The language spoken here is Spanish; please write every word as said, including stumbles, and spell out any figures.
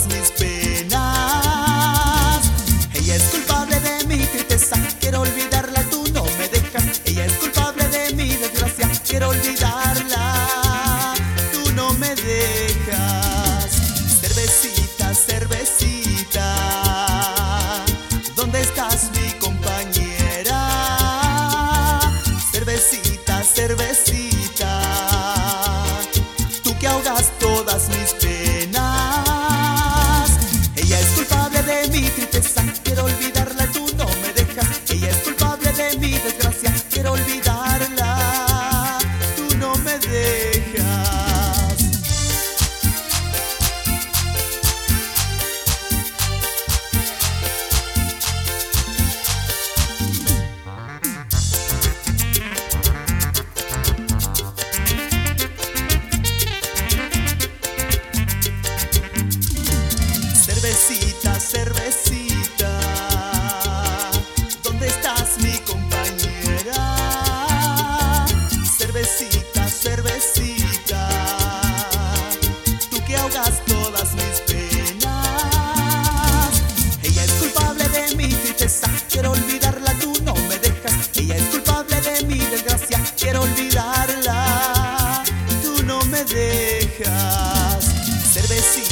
mis penas. Ella es culpable de mi tristeza, quiero olvidarla, tú no me dejas. Ella es culpable de mi desgracia, quiero olvidarla, tú no me dejas. Cervecita, cervecita, ¿dónde estás, mi compañera? Cervecita, cervecita, tú que ahogas todas mis penas. Ella es culpable de mi tristeza, quiero olvidarla, tú no me dejas. Ella es culpable de mi desgracia, quiero olvidarla, tú no me dejas. Cervecita, cervecita, ¿dónde estás, mi compañera? Cervecita, cervecita, tú que ahogas todas mis penas. Ella es culpable de mi tristeza, quiero olvidarla, tú no me dejas. Ella es culpable de mi desgracia, quiero olvidarla, tú no me dejas. Cervecita,